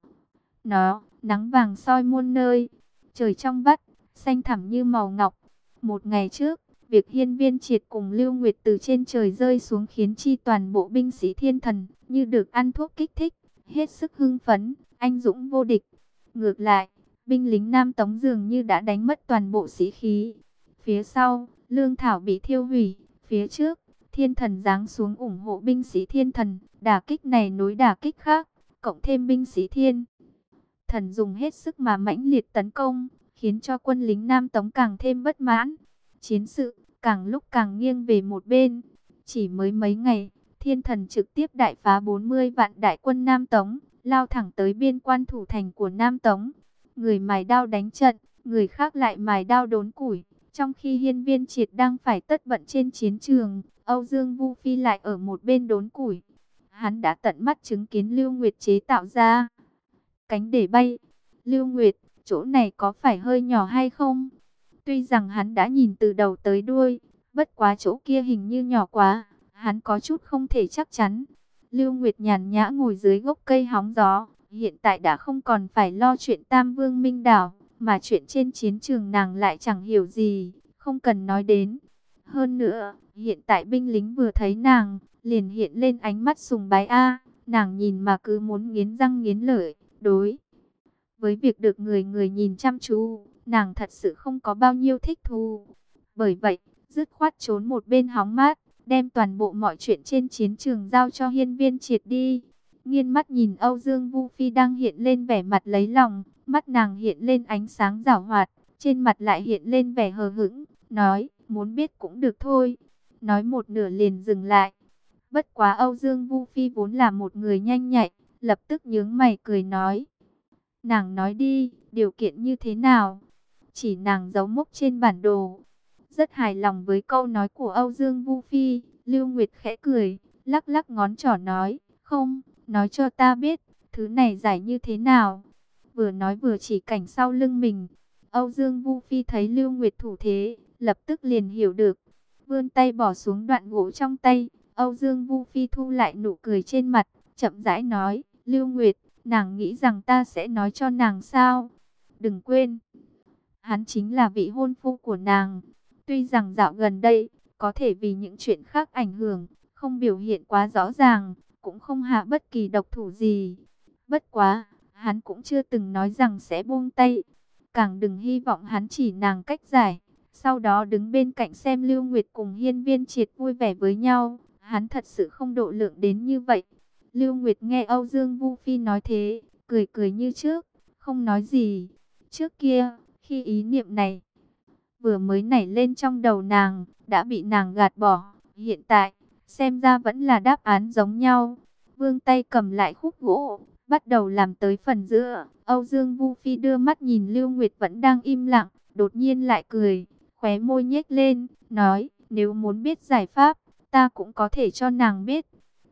nó, nắng vàng soi muôn nơi, trời trong vắt, xanh thẳm như màu ngọc. Một ngày trước, việc Hiên Viên Triệt cùng Lưu Nguyệt từ trên trời rơi xuống khiến chi toàn bộ binh sĩ thiên thần như được ăn thuốc kích thích, hết sức hưng phấn, anh dũng vô địch. Ngược lại, binh lính Nam Tống dường như đã đánh mất toàn bộ sĩ khí. Phía sau, lương thảo bị thiêu hủy, phía trước, thiên thần giáng xuống ủng hộ binh sĩ thiên thần, đả kích này nối đả kích khác, cộng thêm binh sĩ thiên thần dùng hết sức mà mãnh liệt tấn công, khiến cho quân lính Nam Tống càng thêm bất mãn. Chiến sự càng lúc càng nghiêng về một bên. Chỉ mới mấy ngày, thiên thần trực tiếp đại phá 40 vạn đại quân Nam Tống, lao thẳng tới biên quan thủ thành của Nam Tống. Người mài đao đánh trận, người khác lại mài đao đốn củi. Trong khi Hiên Viên Triệt đang phải tất bận trên chiến trường, Âu Dương Vu Phi lại ở một bên đốn củi. Hắn đã tận mắt chứng kiến Lưu Nguyệt chế tạo ra cánh để bay. Lưu Nguyệt, chỗ này có phải hơi nhỏ hay không? Tuy rằng hắn đã nhìn từ đầu tới đuôi, bất quá chỗ kia hình như nhỏ quá, hắn có chút không thể chắc chắn. Lưu Nguyệt nhàn nhã ngồi dưới gốc cây hóng gió, hiện tại đã không còn phải lo chuyện Tam Vương Minh Đảo, mà chuyện trên chiến trường nàng lại chẳng hiểu gì, không cần nói đến. Hơn nữa, hiện tại binh lính vừa thấy nàng, liền hiện lên ánh mắt sùng bái nàng nhìn mà cứ muốn nghiến răng nghiến lợi. Đối với việc được người người nhìn chăm chú, nàng thật sự không có bao nhiêu thích thú. Bởi vậy, dứt khoát trốn một bên hóng mát, đem toàn bộ mọi chuyện trên chiến trường giao cho Hiên Viên Triệt đi. Nghiêng mắt nhìn Âu Dương Vu Phi đang hiện lên vẻ mặt lấy lòng, mắt nàng hiện lên ánh sáng giảo hoạt, trên mặt lại hiện lên vẻ hờ hững, nói, muốn biết cũng được thôi. Nói một nửa liền dừng lại. Bất quá Âu Dương Vu Phi vốn là một người nhanh nhạy, lập tức nhướng mày cười nói. Nàng nói đi, điều kiện như thế nào? Chỉ nàng dấu mốc trên bản đồ. Rất hài lòng với câu nói của Âu Dương Vu Phi, Lưu Nguyệt khẽ cười, lắc lắc ngón trỏ nói, không, nói cho ta biết, thứ này giải như thế nào? Vừa nói vừa chỉ cảnh sau lưng mình. Âu Dương Vu Phi thấy Lưu Nguyệt thủ thế, lập tức liền hiểu được. Vươn tay bỏ xuống đoạn gỗ trong tay, Âu Dương Vu Phi thu lại nụ cười trên mặt, chậm rãi nói, Lưu Nguyệt, nàng nghĩ rằng ta sẽ nói cho nàng sao? Đừng quên, hắn chính là vị hôn phu của nàng. Tuy rằng dạo gần đây, có thể vì những chuyện khác ảnh hưởng, không biểu hiện quá rõ ràng, cũng không hạ bất kỳ độc thủ gì. Bất quá, hắn cũng chưa từng nói rằng sẽ buông tay. Càng đừng hy vọng hắn chỉ nàng cách giải. Sau đó đứng bên cạnh xem Lưu Nguyệt cùng Hiên Viên Triệt vui vẻ với nhau. Hắn thật sự không độ lượng đến như vậy. Lưu Nguyệt nghe Âu Dương Vu Phi nói thế, cười cười như trước, không nói gì. Trước kia, khi ý niệm này vừa mới nảy lên trong đầu nàng, đã bị nàng gạt bỏ. Hiện tại, xem ra vẫn là đáp án giống nhau. Vương tay cầm lại khúc gỗ, bắt đầu làm tới phần giữa. Âu Dương Vu Phi đưa mắt nhìn Lưu Nguyệt vẫn đang im lặng, đột nhiên lại cười, khóe môi nhếch lên, nói, nếu muốn biết giải pháp, ta cũng có thể cho nàng biết.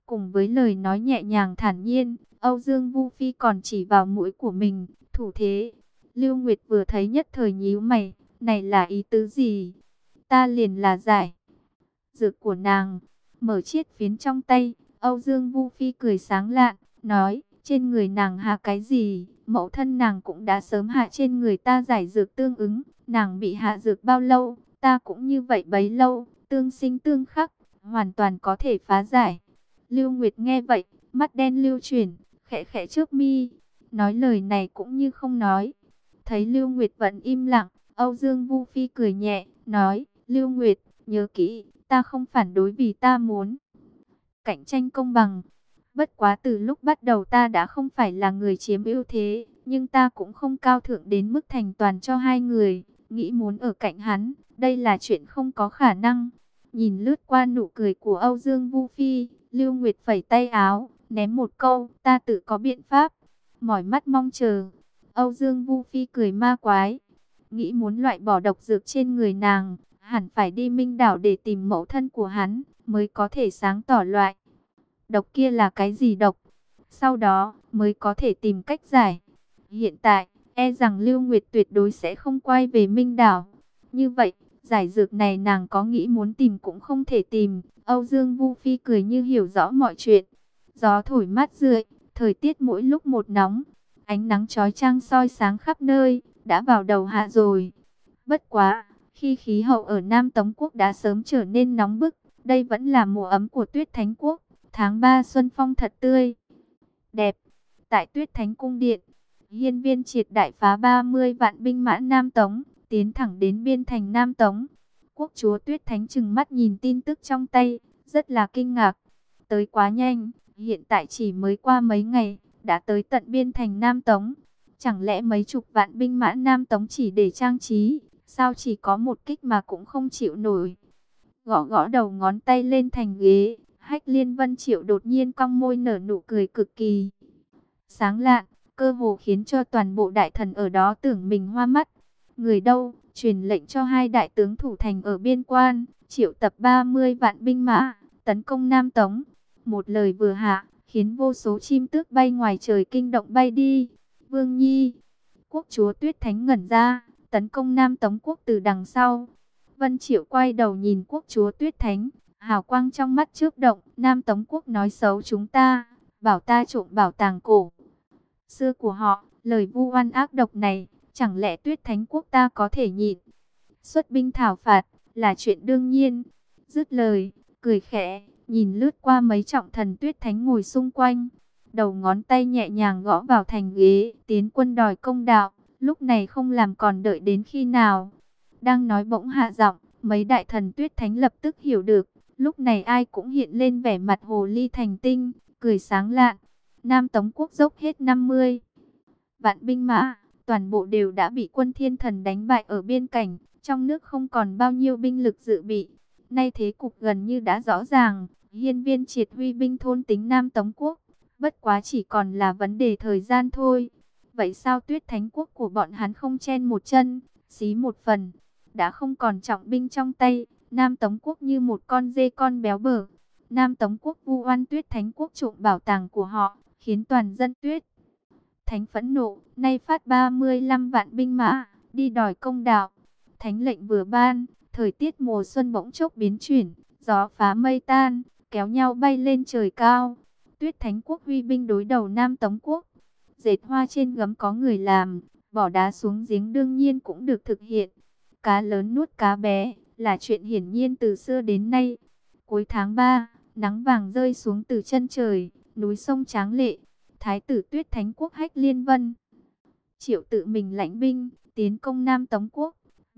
Cùng với lời nói nhẹ nhàng thản nhiên, Âu Dương Vu Phi còn chỉ vào mũi của mình, thủ thế. Lưu Nguyệt vừa thấy nhất thời nhíu mày, này là ý tứ gì? Ta liền là giải dược của nàng. Mở chiếc phiến trong tay, Âu Dương Vu Phi cười sáng lạn, nói, trên người nàng hạ cái gì? Mẫu thân nàng cũng đã sớm hạ trên người ta giải dược tương ứng. Nàng bị hạ dược bao lâu, ta cũng như vậy bấy lâu, tương sinh tương khắc, hoàn toàn có thể phá giải. Lưu Nguyệt nghe vậy, mắt đen lưu chuyển, khẽ khẽ trước mi, nói lời này cũng như không nói. Thấy Lưu Nguyệt vẫn im lặng, Âu Dương Vu Phi cười nhẹ, nói, Lưu Nguyệt, nhớ kỹ, ta không phản đối vì ta muốn cạnh tranh công bằng. Bất quá từ lúc bắt đầu ta đã không phải là người chiếm ưu thế, nhưng ta cũng không cao thượng đến mức thành toàn cho hai người, nghĩ muốn ở cạnh hắn, đây là chuyện không có khả năng. Nhìn lướt qua nụ cười của Âu Dương Vu Phi, Lưu Nguyệt phẩy tay áo, ném một câu, ta tự có biện pháp, mỏi mắt mong chờ. Âu Dương Vu Phi cười ma quái, nghĩ muốn loại bỏ độc dược trên người nàng, hẳn phải đi Minh Đảo để tìm mẫu thân của hắn, mới có thể sáng tỏ loại độc kia là cái gì độc, sau đó mới có thể tìm cách giải. Hiện tại, e rằng Lưu Nguyệt tuyệt đối sẽ không quay về Minh Đảo. Như vậy, giải dược này nàng có nghĩ muốn tìm cũng không thể tìm. Âu Dương Vu Phi cười như hiểu rõ mọi chuyện. Gió thổi mát rượi, thời tiết mỗi lúc một nóng. Ánh nắng chói chang soi sáng khắp nơi, đã vào đầu hạ rồi. Bất quá, khi khí hậu ở Nam Tống Quốc đã sớm trở nên nóng bức, đây vẫn là mùa ấm của Tuyết Thánh Quốc. Tháng 3 xuân phong thật tươi, đẹp. Tại Tuyết Thánh Cung Điện, Hiên Viên Triệt đại phá 30 vạn binh mã Nam Tống, tiến thẳng đến biên thành Nam Tống. Quốc chúa Tuyết Thánh trừng mắt nhìn tin tức trong tay, rất là kinh ngạc. Tới quá nhanh, hiện tại chỉ mới qua mấy ngày, đã tới tận biên thành Nam Tống. Chẳng lẽ mấy chục vạn binh mã Nam Tống chỉ để trang trí, sao chỉ có một kích mà cũng không chịu nổi. Gõ gõ đầu ngón tay lên thành ghế, Hách Liên Vân Triệu đột nhiên cong môi nở nụ cười cực kỳ sáng lạn, cơ hồ khiến cho toàn bộ đại thần ở đó tưởng mình hoa mắt. Người đâu, truyền lệnh cho hai đại tướng thủ thành ở biên quan, triệu tập 30 vạn binh mã, tấn công Nam Tống. Một lời vừa hạ, khiến vô số chim tước bay ngoài trời kinh động bay đi. Vương Nhi, quốc chúa Tuyết Thánh ngẩn ra, tấn công Nam Tống Quốc từ đằng sau. Vân Triệu quay đầu nhìn quốc chúa Tuyết Thánh, hào quang trong mắt chớp động. Nam Tống Quốc nói xấu chúng ta, bảo ta trộm bảo tàng cổ xưa của họ, lời vu oan ác độc này, chẳng lẽ Tuyết Thánh Quốc ta có thể nhịn? Xuất binh thảo phạt là chuyện đương nhiên. Dứt lời, cười khẽ, nhìn lướt qua mấy trọng thần Tuyết Thánh ngồi xung quanh, đầu ngón tay nhẹ nhàng gõ vào thành ghế, tiến quân đòi công đạo, lúc này không làm còn đợi đến khi nào? Đang nói bỗng hạ giọng, mấy đại thần Tuyết Thánh lập tức hiểu được, lúc này ai cũng hiện lên vẻ mặt hồ ly thành tinh, cười sáng lạn. Nam Tống Quốc dốc hết 50 vạn binh mã, toàn bộ đều đã bị quân Thiên Thần đánh bại ở biên cảnh, trong nước không còn bao nhiêu binh lực dự bị. Nay thế cục gần như đã rõ ràng, Hiên Viên Triệt huy binh thôn tính Nam Tống Quốc, bất quá chỉ còn là vấn đề thời gian thôi. Vậy sao Tuyết Thánh Quốc của bọn hắn không chen một chân, xí một phần, đã không còn trọng binh trong tay, Nam Tống Quốc như một con dê con béo bở. Nam Tống Quốc vu oan Tuyết Thánh Quốc trộm bảo tàng của họ, khiến toàn dân Tuyết Thánh phẫn nộ, nay phát 35 vạn binh mã, đi đòi công đạo. Thánh lệnh vừa ban, thời tiết mùa xuân bỗng chốc biến chuyển, gió phá mây tan, kéo nhau bay lên trời cao. Tuyết Thánh Quốc huy binh đối đầu Nam Tống Quốc. Dệt hoa trên gấm có người làm, bỏ đá xuống giếng đương nhiên cũng được thực hiện. Cá lớn nuốt cá bé, là chuyện hiển nhiên từ xưa đến nay. Cuối tháng 3, nắng vàng rơi xuống từ chân trời, núi sông tráng lệ. Thái tử Tuyết Thánh Quốc Hách Liên Vân Triệu tự mình lãnh binh, tiến công Nam Tống Quốc.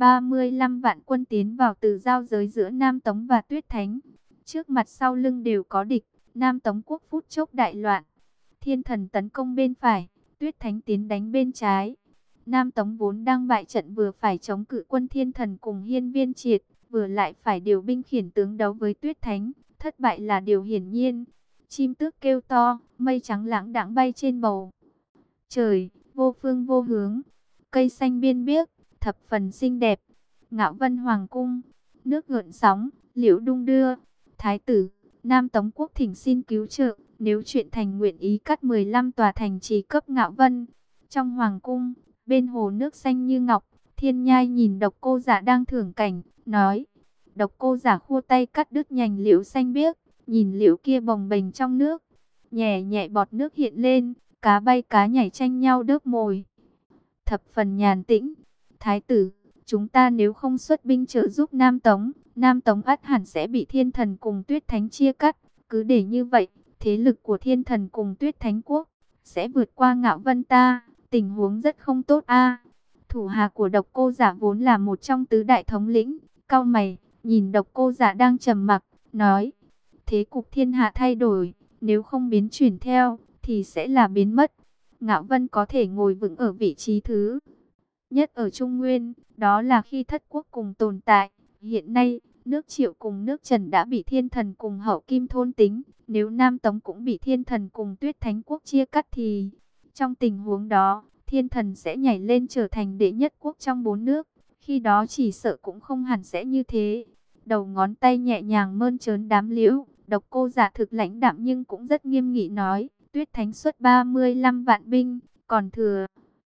35 vạn quân tiến vào từ giao giới giữa Nam Tống và Tuyết Thánh. Trước mặt sau lưng đều có địch, Nam Tống Quốc phút chốc đại loạn. Thiên Thần tấn công bên phải, Tuyết Thánh tiến đánh bên trái. Nam Tống vốn đang bại trận, vừa phải chống cự quân Thiên Thần cùng Hiên Viên Triệt, vừa lại phải điều binh khiển tướng đấu với Tuyết Thánh, thất bại là điều hiển nhiên. Chim tước kêu to, mây trắng lãng đãng bay trên bầu trời, vô phương vô hướng. Cây xanh biên biếc, thập phần xinh đẹp. Ngạo Vân Hoàng cung, nước gợn sóng, liễu đung đưa. Thái tử, Nam Tống quốc thỉnh xin cứu trợ, nếu chuyện thành nguyện ý cắt 15 tòa thành trì cấp Ngạo Vân. Trong hoàng cung, bên hồ nước xanh như ngọc, Thiên Nhai nhìn Độc Cô Giả đang thưởng cảnh, nói. Độc Cô Giả khua tay cắt đứt nhành liễu xanh biếc, nhìn liễu kia bồng bềnh trong nước, nhẹ nhẹ bọt nước hiện lên, cá bay cá nhảy tranh nhau đớp mồi, thập phần nhàn tĩnh. Thái tử, chúng ta nếu không xuất binh trợ giúp Nam Tống ắt hẳn sẽ bị Thiên Thần cùng Tuyết Thánh chia cắt. Cứ để như vậy, thế lực của Thiên Thần cùng Tuyết Thánh quốc sẽ vượt qua Ngạo Vân ta. Tình huống rất không tốt a. Thủ hạ của Độc Cô Giả vốn là một trong tứ đại thống lĩnh, cau mày, nhìn Độc Cô Giả đang trầm mặc, nói: thế cục thiên hạ thay đổi, nếu không biến chuyển theo, thì sẽ là biến mất. Ngạo Vân có thể ngồi vững ở vị trí thứ nhất ở Trung Nguyên, đó là khi Thất quốc cùng tồn tại. Hiện nay, nước Triệu cùng nước Trần đã bị Thiên Thần cùng Hậu Kim thôn tính. Nếu Nam Tống cũng bị Thiên Thần cùng Tuyết Thánh quốc chia cắt thì, trong tình huống đó, Thiên Thần sẽ nhảy lên trở thành đệ nhất quốc trong 4 nước. Khi đó chỉ sợ cũng không hẳn sẽ như thế. Đầu ngón tay nhẹ nhàng mơn trớn đám liễu, Độc Cô Giả thực lãnh đạm nhưng cũng rất nghiêm nghị nói: Tuyết Thánh xuất 35 vạn binh, còn thừa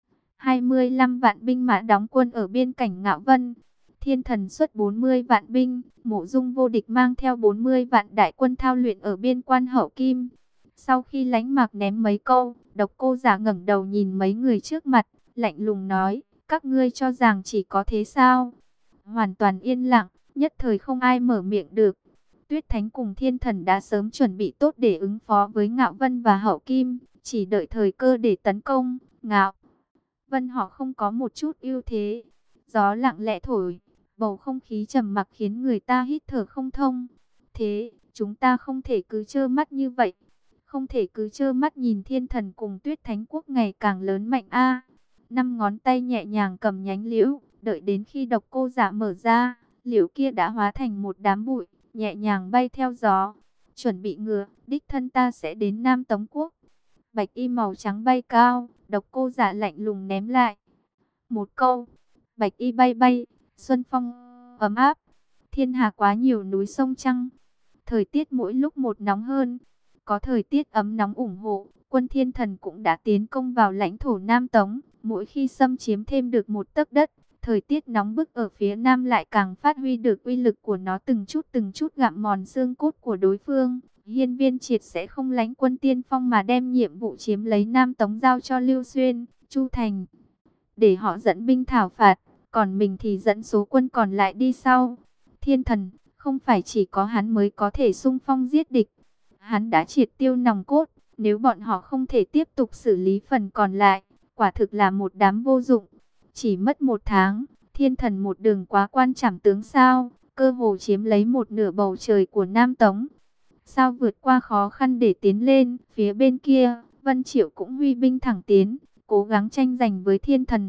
25 vạn binh mã đóng quân ở biên cảnh Ngạo Vân. Thiên Thần xuất 40 vạn binh, Mộ Dung Vô Địch mang theo 40 vạn đại quân thao luyện ở biên quan Hậu Kim. Sau khi Lãnh Mạc ném mấy câu, Độc Cô Giả ngẩng đầu nhìn mấy người trước mặt, lạnh lùng nói: các ngươi cho rằng chỉ có thế sao? Hoàn toàn yên lặng, nhất thời không ai mở miệng được. Tuyết Thánh cùng Thiên Thần đã sớm chuẩn bị tốt để ứng phó với Ngạo Vân và Hậu Kim, chỉ đợi thời cơ để tấn công. Ngạo Vân họ không có một chút ưu thế. Gió lặng lẽ thổi, bầu không khí trầm mặc khiến người ta hít thở không thông. Thế, chúng ta không thể cứ trơ mắt như vậy. Không thể cứ trơ mắt nhìn Thiên Thần cùng Tuyết Thánh quốc ngày càng lớn mạnh a. Năm ngón tay nhẹ nhàng cầm nhánh liễu, đợi đến khi Độc Cô Giả mở ra, liễu kia đã hóa thành một đám bụi, nhẹ nhàng bay theo gió. Chuẩn bị ngựa, đích thân ta sẽ đến Nam Tống quốc. Bạch y màu trắng bay cao, Độc Cô Giả lạnh lùng ném lại một câu. Bạch y bay bay, xuân phong ấm áp, thiên hà quá nhiều núi sông trăng. Thời tiết mỗi lúc một nóng hơn, có thời tiết ấm nóng ủng hộ, quân Thiên Thần cũng đã tiến công vào lãnh thổ Nam Tống. Mỗi khi xâm chiếm thêm được một tấc đất, thời tiết nóng bức ở phía Nam lại càng phát huy được uy lực của nó, từng chút gặm mòn xương cốt của đối phương. Hiên Viên Triệt sẽ không lánh quân tiên phong mà đem nhiệm vụ chiếm lấy Nam Tống giao cho Lưu Xuyên, Chu Thành, để họ dẫn binh thảo phạt, còn mình thì dẫn số quân còn lại đi sau. Thiên Thần, không phải chỉ có hắn mới có thể xung phong giết địch. Hắn đã triệt tiêu nòng cốt, nếu bọn họ không thể tiếp tục xử lý phần còn lại, quả thực là một đám vô dụng. Chỉ mất 1 tháng, Thiên Thần một đường quá quan trảm tướng sao, cơ hồ chiếm lấy một nửa bầu trời của Nam Tống. Sao vượt qua khó khăn để tiến lên, phía bên kia, Vân Triệu cũng huy binh thẳng tiến, cố gắng tranh giành với Thiên Thần.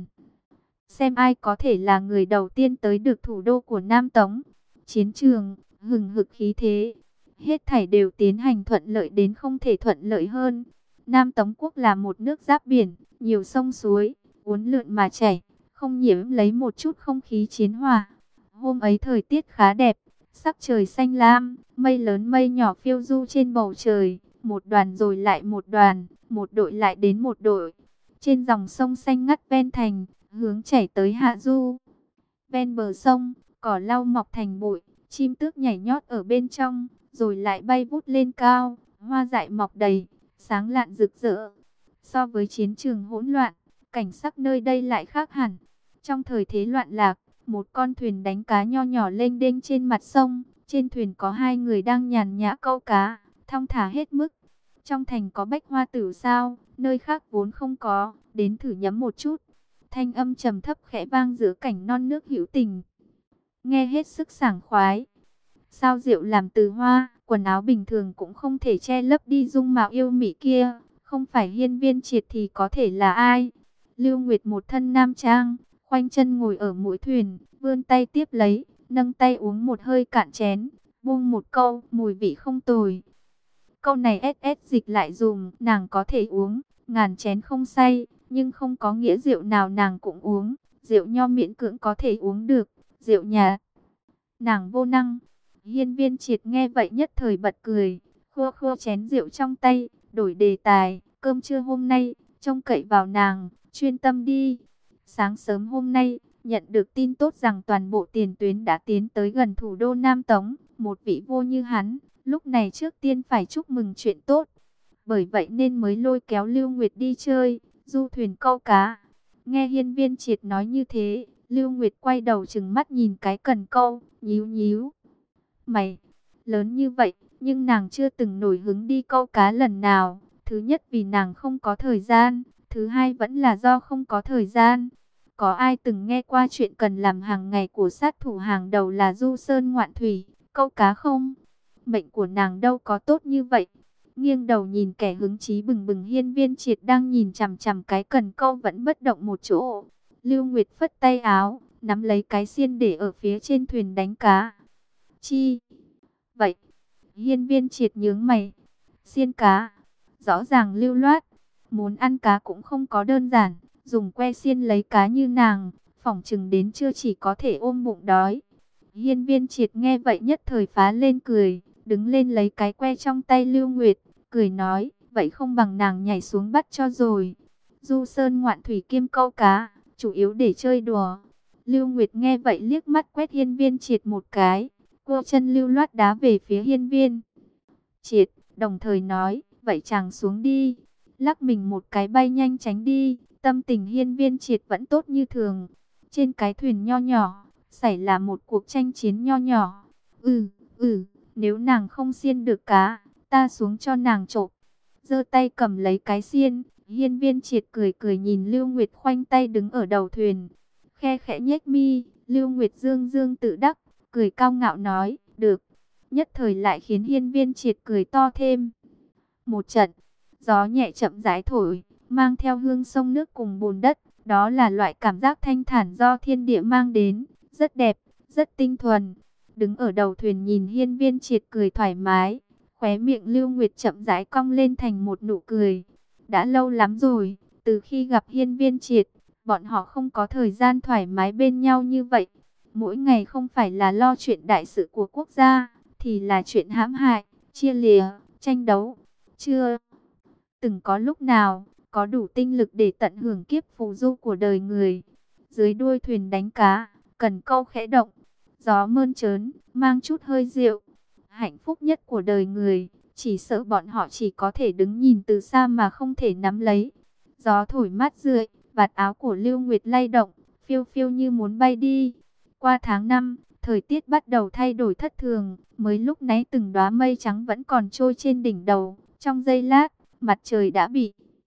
Xem ai có thể là người đầu tiên tới được thủ đô của Nam Tống. Chiến trường, hừng hực khí thế, hết thảy đều tiến hành thuận lợi đến không thể thuận lợi hơn. Nam Tống quốc là một nước giáp biển, nhiều sông suối, uốn lượn mà chảy, không nhiễm lấy một chút không khí chiến hòa. Hôm ấy thời tiết khá đẹp, sắc trời xanh lam, mây lớn mây nhỏ phiêu du trên bầu trời, một đoàn rồi lại một đoàn, một đội lại đến một đội. Trên dòng sông xanh ngắt ven thành, hướng chảy tới hạ du. Ven bờ sông, cỏ lau mọc thành bụi, chim tước nhảy nhót ở bên trong, rồi lại bay vút lên cao, hoa dại mọc đầy, sáng lạn rực rỡ. So với chiến trường hỗn loạn, cảnh sắc nơi đây lại khác hẳn. Trong thời thế loạn lạc, một con thuyền đánh cá nho nhỏ lênh đênh trên mặt sông, trên thuyền có 2 người đang nhàn nhã câu cá, thong thả hết mức. Trong thành có bách hoa tử sao, nơi khác vốn không có, đến thử nhấm một chút. Thanh âm trầm thấp khẽ vang giữa cảnh non nước hữu tình, nghe hết sức sảng khoái. Sao rượu làm từ hoa, quần áo bình thường cũng không thể che lấp đi dung mạo yêu mị kia, không phải Hiên Viên Triệt thì có thể là ai? Lưu Nguyệt một thân nam trang, khoanh chân ngồi ở mũi thuyền, vươn tay tiếp lấy, nâng tay uống một hơi cạn chén, buông một câu, mùi vị không tồi. Câu này SS dịch lại dùm, nàng có thể uống, ngàn chén không say, nhưng không có nghĩa rượu nào nàng cũng uống, rượu nho miễn cưỡng có thể uống được, rượu nhà nàng vô năng. Hiên Viên Triệt nghe vậy nhất thời bật cười, khua khua chén rượu trong tay, đổi đề tài, cơm trưa hôm nay, trông cậy vào nàng, chuyên tâm đi. Sáng sớm hôm nay, nhận được tin tốt rằng toàn bộ tiền tuyến đã tiến tới gần thủ đô Nam Tống, một vị vua như hắn, lúc này trước tiên phải chúc mừng chuyện tốt. Bởi vậy nên mới lôi kéo Lưu Nguyệt đi chơi, du thuyền câu cá. Nghe Hiên Viên Triệt nói như thế, Lưu Nguyệt quay đầu trừng mắt nhìn cái cần câu, nhíu nhíu mày. Lớn như vậy, nhưng nàng chưa từng nổi hứng đi câu cá lần nào. Thứ nhất vì nàng không có thời gian, thứ hai vẫn là do không có thời gian. Có ai từng nghe qua chuyện cần làm hàng ngày của sát thủ hàng đầu là du sơn ngoạn thủy, câu cá không? Mệnh của nàng đâu có tốt như vậy. Nghiêng đầu nhìn kẻ hứng chí bừng bừng Hiên Viên Triệt đang nhìn chằm chằm cái cần câu vẫn bất động một chỗ. Lưu Nguyệt phất tay áo, nắm lấy cái xiên để ở phía trên thuyền đánh cá. Chi? Vậy? Hiên Viên Triệt nhướng mày. Xiên cá? Rõ ràng lưu loát. Muốn ăn cá cũng không có đơn giản. Dùng que xiên lấy cá như nàng, phỏng chừng đến trưa chỉ có thể ôm bụng đói. Hiên Viên Triệt nghe vậy nhất thời phá lên cười, đứng lên lấy cái que trong tay Lưu Nguyệt, cười nói, vậy không bằng nàng nhảy xuống bắt cho rồi. Du sơn ngoạn thủy kiêm câu cá, chủ yếu để chơi đùa. Lưu Nguyệt nghe vậy liếc mắt quét Hiên Viên Triệt một cái, cô chân lưu loát đá về phía Hiên Viên Triệt, đồng thời nói, vậy chàng xuống đi. Lắc mình một cái bay nhanh tránh đi, tâm tình Hiên Viên Triệt vẫn tốt như thường. Trên cái thuyền nho nhỏ, xảy là một cuộc tranh chiến nho nhỏ. Nếu nàng không xiên được cá, ta xuống cho nàng chộp. Giơ tay cầm lấy cái xiên, Hiên Viên Triệt cười cười nhìn Lưu Nguyệt khoanh tay đứng ở đầu thuyền. Khe khẽ nhếch mi, Lưu Nguyệt dương dương tự đắc, cười cao ngạo nói, được. Nhất thời lại khiến Hiên Viên Triệt cười to thêm. Một trận, gió nhẹ chậm rãi thổi, mang theo hương sông nước cùng bùn đất. Đó là loại cảm giác thanh thản do thiên địa mang đến, rất đẹp, rất tinh thuần. Đứng ở đầu thuyền nhìn Hiên Viên Triệt cười thoải mái, khóe miệng Lưu Nguyệt chậm rãi cong lên thành một nụ cười. Đã lâu lắm rồi, từ khi gặp Hiên Viên Triệt, bọn họ không có thời gian thoải mái bên nhau như vậy. Mỗi ngày không phải là lo chuyện đại sự của quốc gia, thì là chuyện hãm hại, chia lìa, tranh đấu. Chưa từng có lúc nào có đủ tinh lực để tận hưởng kiếp phù du của đời người. Dưới đuôi thuyền đánh cá, cần câu khẽ động, gió mơn trớn, mang chút hơi rượu. Hạnh phúc nhất của đời người, chỉ sợ bọn họ chỉ có thể đứng nhìn từ xa mà không thể nắm lấy. Gió thổi mát rượi, vạt áo của Lưu Nguyệt lay động, phiêu phiêu như muốn bay đi. Qua tháng 5, thời tiết bắt đầu thay đổi thất thường, mới lúc nãy từng đóa mây trắng vẫn còn trôi trên đỉnh đầu. Trong giây lát, mặt trời đã bị